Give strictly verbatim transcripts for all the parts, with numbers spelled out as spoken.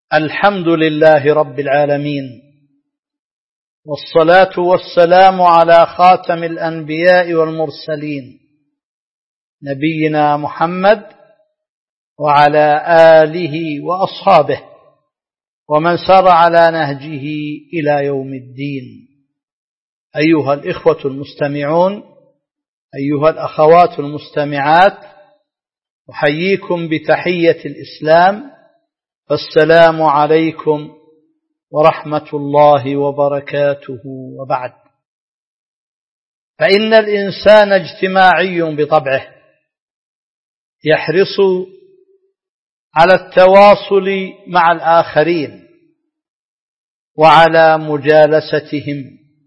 الحمد لله رب العالمين، والصلاة والسلام على خاتم الأنبياء والمرسلين نبينا محمد وعلى آله وأصحابه ومن سار على نهجه إلى يوم الدين. أيها الإخوة المستمعون، أيها الأخوات المستمعات، أحييكم بتحية الإسلام، السلام عليكم ورحمة الله وبركاته. وبعد، فإن الإنسان اجتماعي بطبعه، يحرص على التواصل مع الآخرين وعلى مجالستهم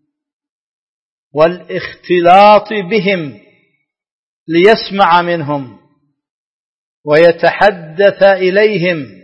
والاختلاط بهم ليسمع منهم ويتحدث إليهم،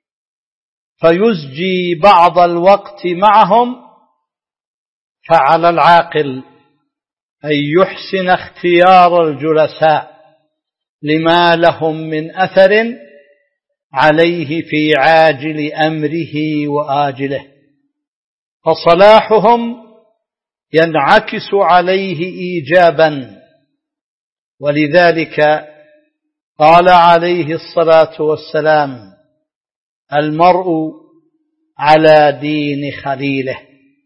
فيزجي بعض الوقت معهم. فعلى العاقل أن يحسن اختيار الجلساء لما لهم من أثر عليه في عاجل أمره وآجله، فصلاحهم ينعكس عليه إيجابا. ولذلك قال عليه الصلاة والسلام: المرء على دين خليله،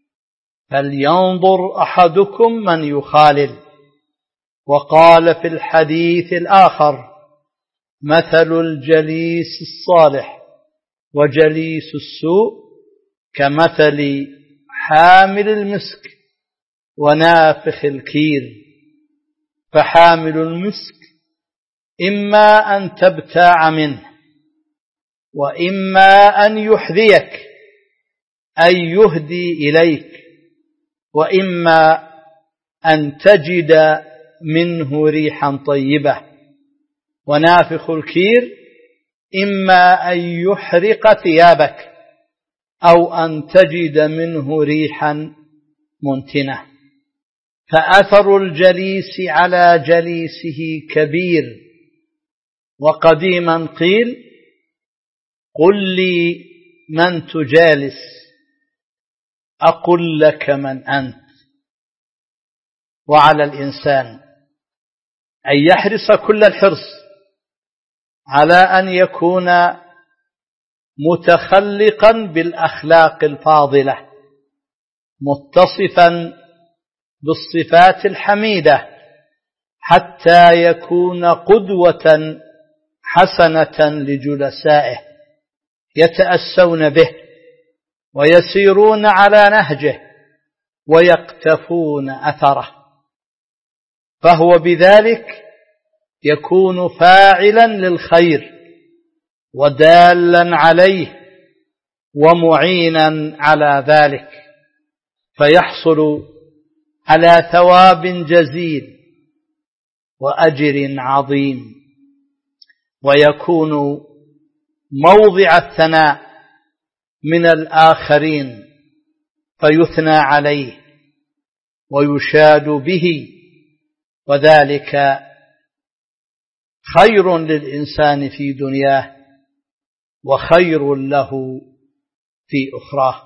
فلينظر أحدكم من يخالل. وقال في الحديث الآخر: مثل الجليس الصالح وجليس السوء كمثل حامل المسك ونافخ الكير. فحامل المسك إما أن تبتاع منه، وإما أن يحذيك أي يهدي إليك، وإما أن تجد منه ريحا طيبة. ونافخ الكير إما أن يحرق ثيابك أو أن تجد منه ريحا منتنة. فأثر الجليس على جليسه كبير. وقديما قيل: قل لي من تجالس أقل لك من أنت. وعلى الإنسان أن يحرص كل الحرص على أن يكون متخلقا بالأخلاق الفاضلة، متصفا بالصفات الحميدة، حتى يكون قدوة حسنة لجلسائه يتأسون به ويسيرون على نهجه ويقتفون أثره، فهو بذلك يكون فاعلا للخير ودالا عليه ومعينا على ذلك، فيحصل على ثواب جزيل وأجر عظيم، ويكون موضع الثناء من الآخرين، فيثنى عليه ويشاد به، وذلك خير للإنسان في دنياه وخير له في أخراه.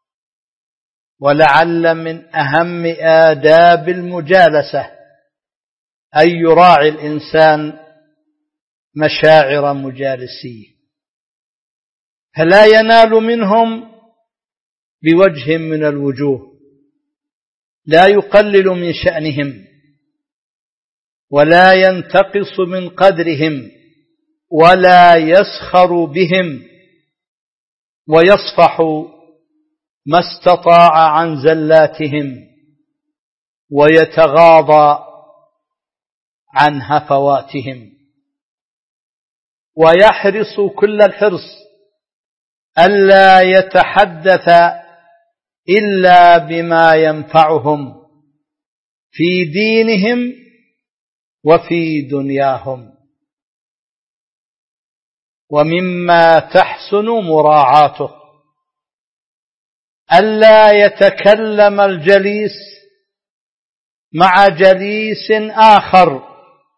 ولعل من أهم آداب المجالسة أن يراعي الإنسان مشاعر مجالسيه، فلا ينال منهم بوجه من الوجوه، لا يقلل من شأنهم ولا ينتقص من قدرهم ولا يسخر بهم، ويصفح ما استطاع عن زلاتهم ويتغاضى عن هفواتهم. ويحرص كل الحرص ألا يتحدث إلا بما ينفعهم في دينهم وفي دنياهم. ومما تحسن مراعاته ألا يتكلم الجليس مع جليس آخر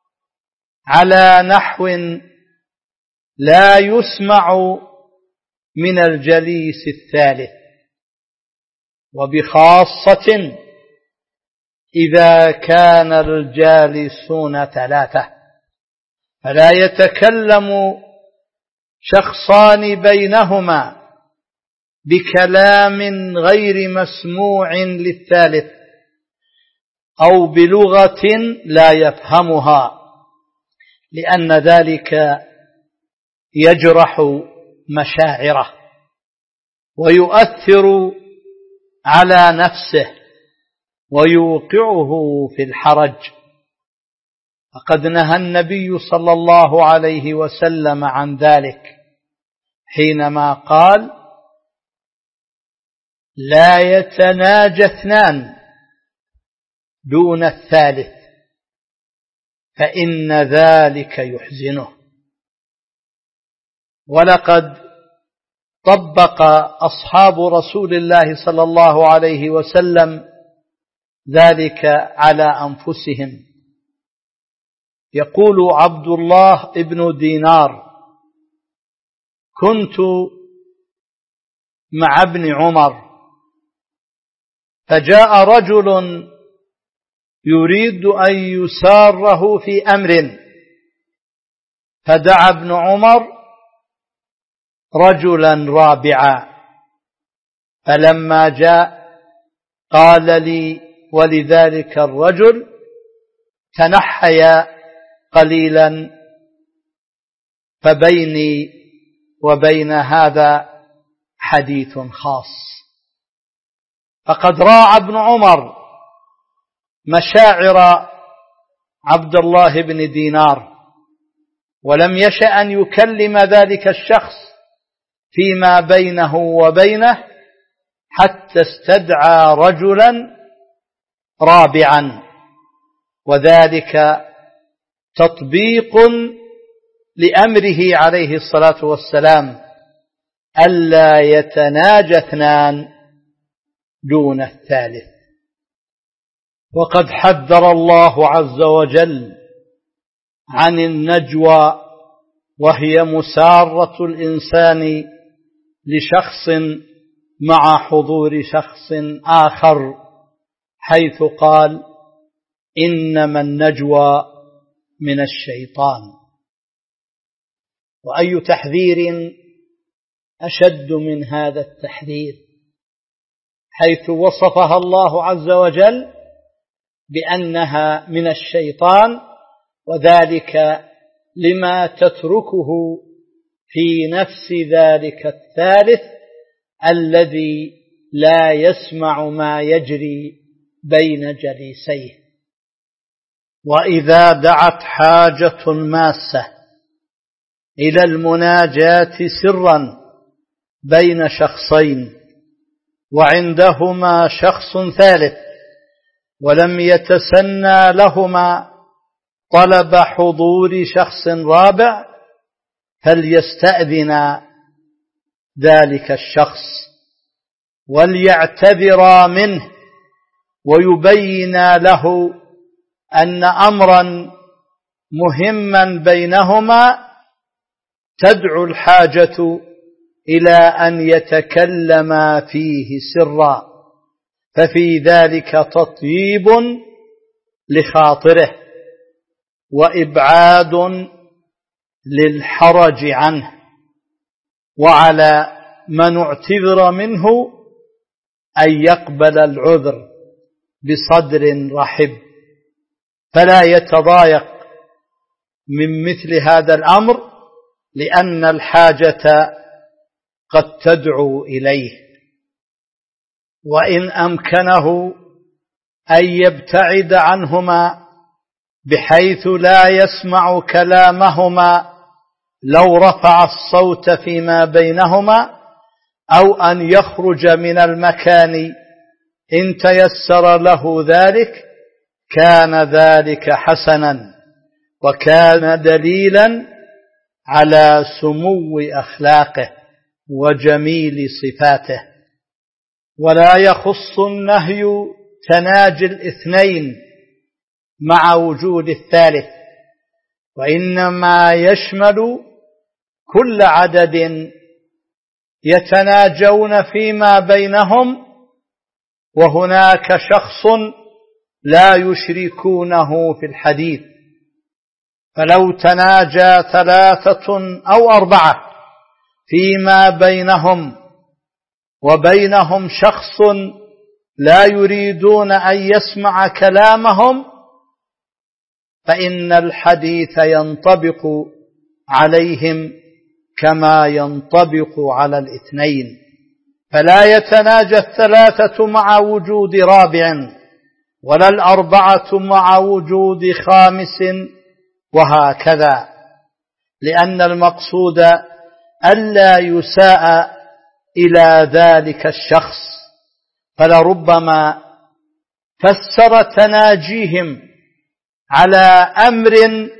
على نحو لا يسمع من الجليس الثالث، وبخاصة إذا كان الجالسون ثلاثة، فلا يتكلم شخصان بينهما بكلام غير مسموع للثالث أو بلغة لا يفهمها، لأن ذلك يجرح مشاعره ويؤثر على نفسه ويوقعه في الحرج. فقد نهى النبي صلى الله عليه وسلم عن ذلك حينما قال: لا يتناجى اثنان دون الثالث فإن ذلك يحزنه. ولقد طبق أصحاب رسول الله صلى الله عليه وسلم ذلك على أنفسهم. يقول عبد الله بن دينار: كنت مع ابن عمر فجاء رجل يريد أن يساره في أمر، فدعا ابن عمر رجلا رابعا، فلما جاء قال لي ولذلك الرجل: تنحيا قليلا فبيني وبين هذا حديث خاص. فقد راعى ابن عمر مشاعر عبد الله بن دينار، ولم يشأ أن يكلم ذلك الشخص فيما بينه وبينه حتى استدعى رجلا رابعا، وذلك تطبيق لأمره عليه الصلاة والسلام ألا يتناجى اثنان دون الثالث. وقد حذر الله عز وجل عن النجوى، وهي مسارة الإنسان لشخص مع حضور شخص آخر، حيث قال: إنما النجوى من الشيطان. وأي تحذير أشد من هذا التحذير، حيث وصفها الله عز وجل بأنها من الشيطان، وذلك لما تتركه في نفس ذلك الثالث الذي لا يسمع ما يجري بين جليسيه. وإذا دعت حاجة ماسة إلى المناجاة سرا بين شخصين وعندهما شخص ثالث ولم يتسنى لهما طلب حضور شخص رابع، فليستأذن ذلك الشخص وليعتذر منه ويبين له أن أمرا مهما بينهما تدعو الحاجة إلى أن يتكلم فيه سرا، ففي ذلك تطييب لخاطره وإبعاد للحرج عنه، وعلى من اعتذر منه أن يقبل العذر بصدر رحب، فلا يتضايق من مثل هذا الأمر، لأن الحاجة قد تدعو إليه. وإن أمكنه أن يبتعد عنهما بحيث لا يسمع كلامهما لو رفع الصوت فيما بينهما، أو أن يخرج من المكان إن تيسر له ذلك، كان ذلك حسنا وكان دليلا على سمو أخلاقه وجميل صفاته. ولا يخص النهي تناجي الاثنين مع وجود الثالث، وإنما يشمل كل عدد يتناجون فيما بينهم وهناك شخص لا يشركونه في الحديث، فلو تناجى ثلاثة أو أربعة فيما بينهم وبينهم شخص لا يريدون أن يسمع كلامهم فإن الحديث ينطبق عليهم كما ينطبق على الاثنين، فلا يتناجى الثلاثة مع وجود رابع ولا الأربعة مع وجود خامس وهكذا، لأن المقصود ألا يساء إلى ذلك الشخص، فلربما فسر تناجيهم على أمر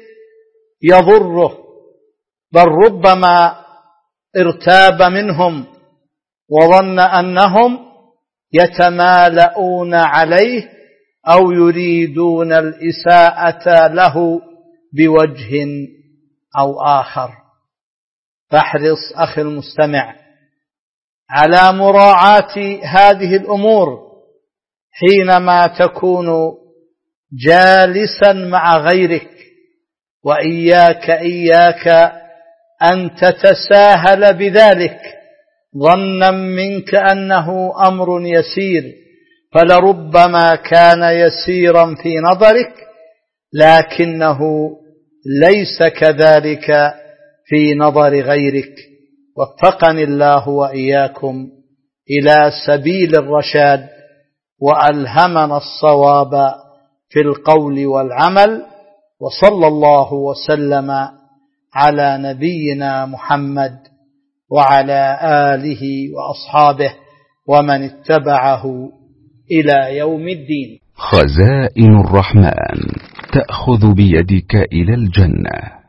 يضره، بل ربما ارتاب منهم وظن أنهم يتمالؤون عليه أو يريدون الإساءة له بوجه أو آخر. فاحرص أخي المستمع على مراعاة هذه الأمور حينما تكون جالسا مع غيرك، وإياك إياك أن تتساهل بذلك ظنا منك أنه أمر يسير، فلربما كان يسيرا في نظرك لكنه ليس كذلك في نظر غيرك. وفقني الله وإياكم إلى سبيل الرشاد وألهمنا الصواب في القول والعمل، وصلى الله وسلم على نبينا محمد وعلى آله وأصحابه ومن اتبعه إلى يوم الدين. خزائن الرحمن تأخذ بيدك إلى الجنة.